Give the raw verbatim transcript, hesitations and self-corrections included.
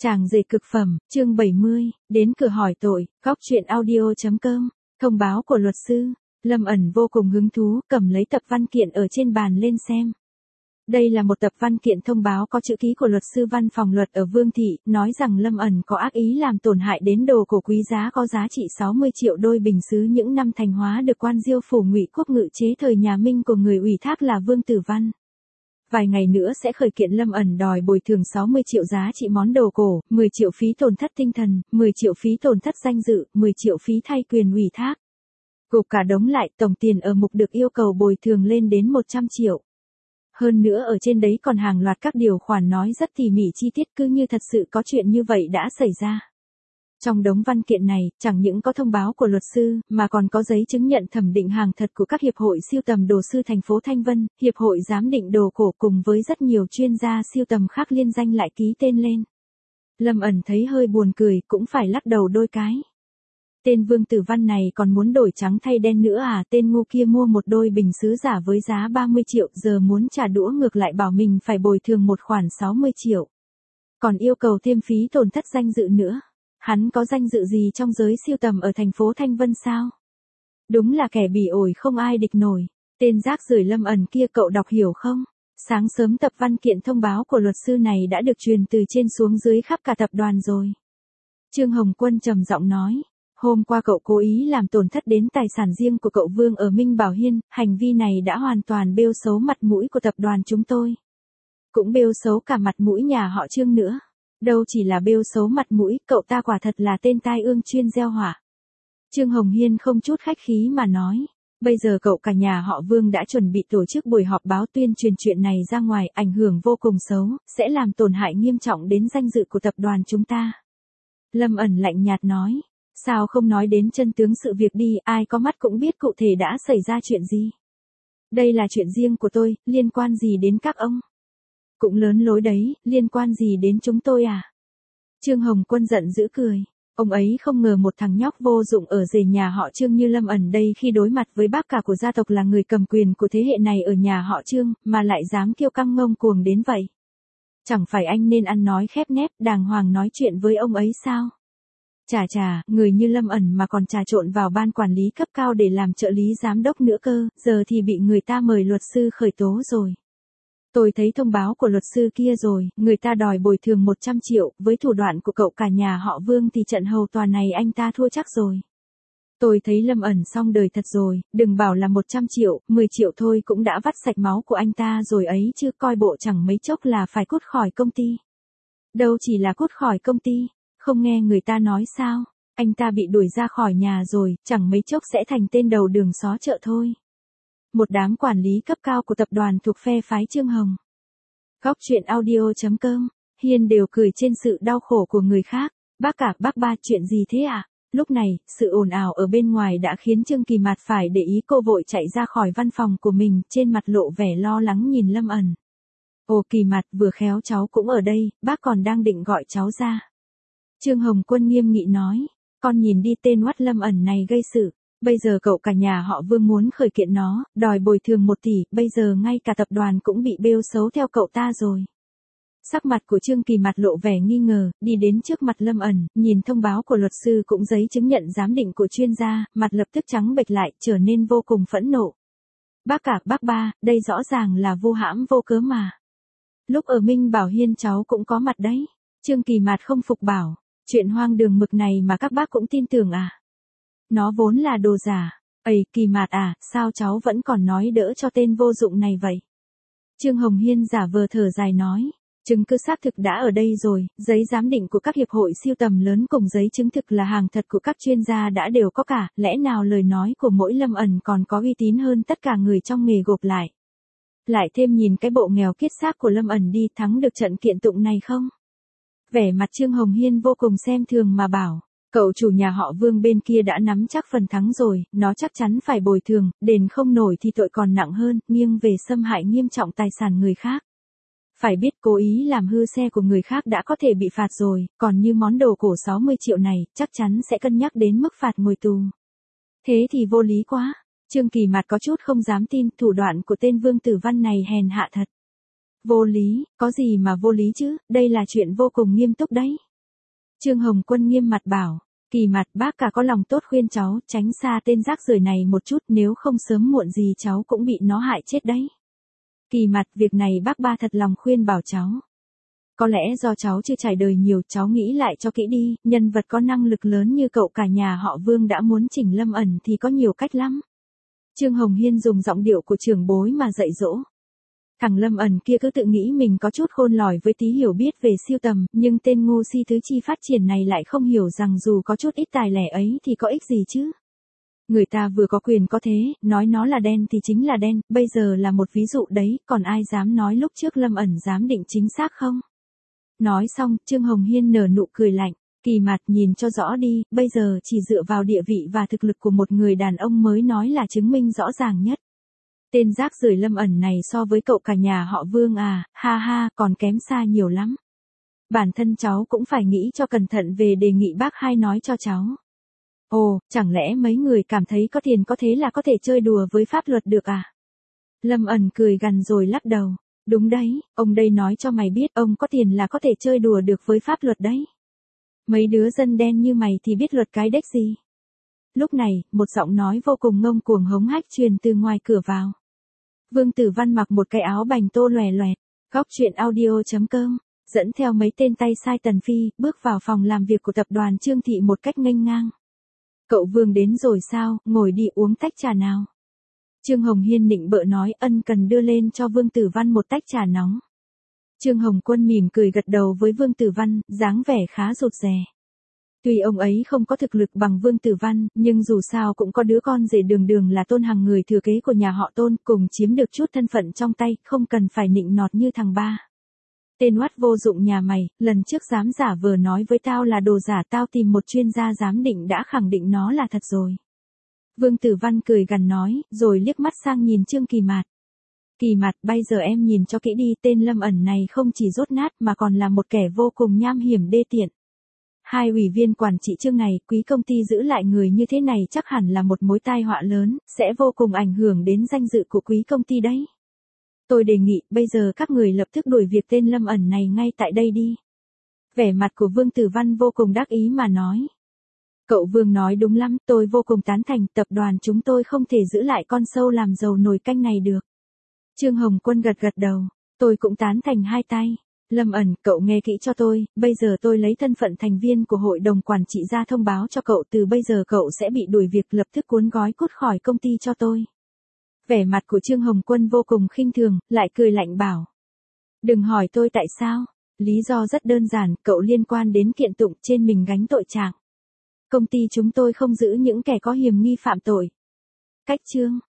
Chàng rể cực phẩm, chương bảy mươi, đến cửa hỏi tội, góc chuyện audio.com, thông báo của luật sư. Lâm ẩn vô cùng hứng thú, cầm lấy tập văn kiện ở trên bàn lên xem. Đây là một tập văn kiện thông báo có chữ ký của luật sư văn phòng luật ở Vương Thị, nói rằng Lâm ẩn có ác ý làm tổn hại đến đồ cổ quý giá có giá trị sáu mươi triệu đôi bình sứ những năm Thành Hóa được quan Diêu phủ Ngụy Quốc ngự chế thời nhà Minh của người ủy thác là Vương Tử Văn. Vài ngày nữa sẽ khởi kiện Lâm ẩn đòi bồi thường sáu mươi triệu giá trị món đồ cổ, mười triệu phí tổn thất tinh thần, mười triệu phí tổn thất danh dự, mười triệu phí thay quyền ủy thác. Gộp cả đống lại, tổng tiền ở mục được yêu cầu bồi thường lên đến một trăm triệu. Hơn nữa ở trên đấy còn hàng loạt các điều khoản nói rất tỉ mỉ chi tiết, cứ như thật sự có chuyện như vậy đã xảy ra. Trong đống văn kiện này, chẳng những có thông báo của luật sư, mà còn có giấy chứng nhận thẩm định hàng thật của các hiệp hội sưu tầm đồ sư thành phố Thanh Vân, hiệp hội giám định đồ cổ cùng với rất nhiều chuyên gia sưu tầm khác liên danh lại ký tên lên. Lâm ẩn thấy hơi buồn cười, cũng phải lắc đầu đôi cái. Tên Vương Tử Văn này còn muốn đổi trắng thay đen nữa à? Tên ngu kia mua một đôi bình sứ giả với giá ba mươi triệu, giờ muốn trả đũa ngược lại bảo mình phải bồi thường một khoản sáu mươi triệu. Còn yêu cầu thêm phí tổn thất danh dự nữa. Hắn có danh dự gì trong giới sưu tầm ở thành phố Thanh Vân sao? Đúng là kẻ bỉ ổi không ai địch nổi. Tên rác rưởi Lâm ẩn kia cậu đọc hiểu không? Sáng sớm tập văn kiện thông báo của luật sư này đã được truyền từ trên xuống dưới khắp cả tập đoàn rồi. Trương Hồng Quân trầm giọng nói. Hôm qua cậu cố ý làm tổn thất đến tài sản riêng của cậu Vương ở Minh Bảo Hiên, hành vi này đã hoàn toàn bêu xấu mặt mũi của tập đoàn chúng tôi. Cũng bêu xấu cả mặt mũi nhà họ Trương nữa. Đâu chỉ là bêu xấu mặt mũi, cậu ta quả thật là tên tai ương chuyên gieo họa. Trương Hồng Hiên không chút khách khí mà nói. Bây giờ cậu cả nhà họ Vương đã chuẩn bị tổ chức buổi họp báo tuyên truyền chuyện này ra ngoài, ảnh hưởng vô cùng xấu, sẽ làm tổn hại nghiêm trọng đến danh dự của tập đoàn chúng ta. Lâm ẩn lạnh nhạt nói. Sao không nói đến chân tướng sự việc đi, ai có mắt cũng biết cụ thể đã xảy ra chuyện gì. Đây là chuyện riêng của tôi, liên quan gì đến các ông? Cũng lớn lối đấy, liên quan gì đến chúng tôi à? Trương Hồng Quân giận dữ cười. Ông ấy không ngờ một thằng nhóc vô dụng ở rể nhà họ Trương như Lâm ẩn đây khi đối mặt với bác cả của gia tộc là người cầm quyền của thế hệ này ở nhà họ Trương, mà lại dám kiêu căng ngông cuồng đến vậy. Chẳng phải anh nên ăn nói khép nép, đàng hoàng nói chuyện với ông ấy sao? Chà chà, người như Lâm ẩn mà còn trà trộn vào ban quản lý cấp cao để làm trợ lý giám đốc nữa cơ, giờ thì bị người ta mời luật sư khởi tố rồi. Tôi thấy thông báo của luật sư kia rồi, người ta đòi bồi thường một trăm triệu, với thủ đoạn của cậu cả nhà họ Vương thì trận hầu tòa này anh ta thua chắc rồi. Tôi thấy Lâm ẩn xong đời thật rồi, đừng bảo là một trăm triệu, mười triệu thôi cũng đã vắt sạch máu của anh ta rồi ấy chứ, coi bộ chẳng mấy chốc là phải cút khỏi công ty. Đâu chỉ là cút khỏi công ty. Không nghe người ta nói sao, anh ta bị đuổi ra khỏi nhà rồi, chẳng mấy chốc sẽ thành tên đầu đường xó chợ thôi. Một đám quản lý cấp cao của tập đoàn thuộc phe phái Trương Hồng. Góc chuyện audio.com, Hiên đều cười trên sự đau khổ của người khác. Bác cả, bác ba, chuyện gì thế ạ? À? Lúc này, sự ồn ào ở bên ngoài đã khiến Trương Kỳ Mạt phải để ý, cô vội chạy ra khỏi văn phòng của mình, trên mặt lộ vẻ lo lắng nhìn Lâm ẩn. Ồ Kỳ Mạt, vừa khéo cháu cũng ở đây, bác còn đang định gọi cháu ra. Trương Hồng Quân nghiêm nghị nói, con nhìn đi, tên oắt Lâm ẩn này gây sự, bây giờ cậu cả nhà họ Vương muốn khởi kiện nó, đòi bồi thường một tỷ, bây giờ ngay cả tập đoàn cũng bị bêu xấu theo cậu ta rồi. Sắc mặt của Trương Kỳ Mạt lộ vẻ nghi ngờ, đi đến trước mặt Lâm ẩn, nhìn thông báo của luật sư cũng giấy chứng nhận giám định của chuyên gia, mặt lập tức trắng bệch lại, trở nên vô cùng phẫn nộ. Bác cả, bác ba, đây rõ ràng là vô hãm vô cớ mà. Lúc ở Minh Bảo Hiên cháu cũng có mặt đấy. Trương Kỳ Mạt không phục bảo. Chuyện hoang đường mực này mà các bác cũng tin tưởng à? Nó vốn là đồ giả. Ây, Kỳ Mạt à, sao cháu vẫn còn nói đỡ cho tên vô dụng này vậy? Trương Hồng Hiên giả vờ thở dài nói. Chứng cứ xác thực đã ở đây rồi, giấy giám định của các hiệp hội sưu tầm lớn cùng giấy chứng thực là hàng thật của các chuyên gia đã đều có cả, lẽ nào lời nói của mỗi Lâm ẩn còn có uy tín hơn tất cả người trong nghề gộp lại? Lại thêm nhìn cái bộ nghèo kiết xác của Lâm ẩn đi, thắng được trận kiện tụng này không? Vẻ mặt Trương Hồng Hiên vô cùng xem thường mà bảo, cậu chủ nhà họ Vương bên kia đã nắm chắc phần thắng rồi, nó chắc chắn phải bồi thường, đền không nổi thì tội còn nặng hơn, nghiêng về xâm hại nghiêm trọng tài sản người khác. Phải biết cố ý làm hư xe của người khác đã có thể bị phạt rồi, còn như món đồ cổ sáu mươi triệu này, chắc chắn sẽ cân nhắc đến mức phạt ngồi tù. Thế thì vô lý quá. Trương Kỳ Mạt có chút không dám tin, thủ đoạn của tên Vương Tử Văn này hèn hạ thật. Vô lý, có gì mà vô lý chứ, đây là chuyện vô cùng nghiêm túc đấy. Trương Hồng Quân nghiêm mặt bảo, Kỳ Mặt bác cả có lòng tốt khuyên cháu tránh xa tên rác rưởi này một chút, nếu không sớm muộn gì cháu cũng bị nó hại chết đấy. Kỳ Mặt, việc này bác ba thật lòng khuyên bảo cháu. Có lẽ do cháu chưa trải đời nhiều, cháu nghĩ lại cho kỹ đi, nhân vật có năng lực lớn như cậu cả nhà họ Vương đã muốn chỉnh Lâm ẩn thì có nhiều cách lắm. Trương Hồng Hiên dùng giọng điệu của trưởng bối mà dạy dỗ. Thằng Lâm ẩn kia cứ tự nghĩ mình có chút khôn lỏi với tí hiểu biết về siêu tầm, nhưng tên ngu si thứ chi phát triển này lại không hiểu rằng dù có chút ít tài lẻ ấy thì có ích gì chứ. Người ta vừa có quyền có thế, nói nó là đen thì chính là đen, bây giờ là một ví dụ đấy, còn ai dám nói lúc trước Lâm ẩn dám định chính xác không? Nói xong, Trương Hồng Hiên nở nụ cười lạnh, Kỳ Mặt nhìn cho rõ đi, bây giờ chỉ dựa vào địa vị và thực lực của một người đàn ông mới nói là chứng minh rõ ràng nhất. Tên rác rưởi Lâm ẩn này so với cậu cả nhà họ Vương à, ha ha, còn kém xa nhiều lắm. Bản thân cháu cũng phải nghĩ cho cẩn thận về đề nghị bác hai nói cho cháu. Ồ, chẳng lẽ mấy người cảm thấy có tiền có thế là có thể chơi đùa với pháp luật được à? Lâm ẩn cười gằn rồi lắc đầu. Đúng đấy, ông đây nói cho mày biết ông có tiền là có thể chơi đùa được với pháp luật đấy. Mấy đứa dân đen như mày thì biết luật cái đếch gì. Lúc này, một giọng nói vô cùng ngông cuồng hống hách truyền từ ngoài cửa vào. Vương Tử Văn mặc một cái áo bành tô lòe loẹt, góc truyện audio chấm com, dẫn theo mấy tên tay sai Tần Phi, bước vào phòng làm việc của tập đoàn Trương Thị một cách nghênh ngang. Cậu Vương đến rồi sao, ngồi đi uống tách trà nào. Trương Hồng Hiên nịnh bợ nói ân cần đưa lên cho Vương Tử Văn một tách trà nóng. Trương Hồng Quân mỉm cười gật đầu với Vương Tử Văn, dáng vẻ khá rụt rè. Tuy ông ấy không có thực lực bằng Vương Tử Văn, nhưng dù sao cũng có đứa con rể đường đường là Tôn Hằng người thừa kế của nhà họ Tôn, cùng chiếm được chút thân phận trong tay, không cần phải nịnh nọt như thằng ba. Tên oát vô dụng nhà mày, lần trước dám giả vờ nói với tao là đồ giả, tao tìm một chuyên gia giám định đã khẳng định nó là thật rồi. Vương Tử Văn cười gằn nói, rồi liếc mắt sang nhìn Trương Kỳ Mạt. Kỳ Mạt, bây giờ em nhìn cho kỹ đi, tên Lâm ẩn này không chỉ dốt nát mà còn là một kẻ vô cùng nham hiểm đê tiện. Hai ủy viên quản trị Trương này, quý công ty giữ lại người như thế này chắc hẳn là một mối tai họa lớn, sẽ vô cùng ảnh hưởng đến danh dự của quý công ty đấy. Tôi đề nghị, bây giờ các người lập tức đuổi việc tên Lâm ẩn này ngay tại đây đi. Vẻ mặt của Vương Tử Văn vô cùng đắc ý mà nói. Cậu Vương nói đúng lắm, tôi vô cùng tán thành, tập đoàn chúng tôi không thể giữ lại con sâu làm dầu nồi canh này được. Trương Hồng Quân gật gật đầu, tôi cũng tán thành hai tay. Lâm ẩn, cậu nghe kỹ cho tôi, bây giờ tôi lấy thân phận thành viên của hội đồng quản trị ra thông báo cho cậu, từ bây giờ cậu sẽ bị đuổi việc, lập tức cuốn gói cút khỏi công ty cho tôi. Vẻ mặt của Trương Hồng Quân vô cùng khinh thường, lại cười lạnh bảo. Đừng hỏi tôi tại sao, lý do rất đơn giản, cậu liên quan đến kiện tụng, trên mình gánh tội trạng. Công ty chúng tôi không giữ những kẻ có hiểm nghi phạm tội. Cách chương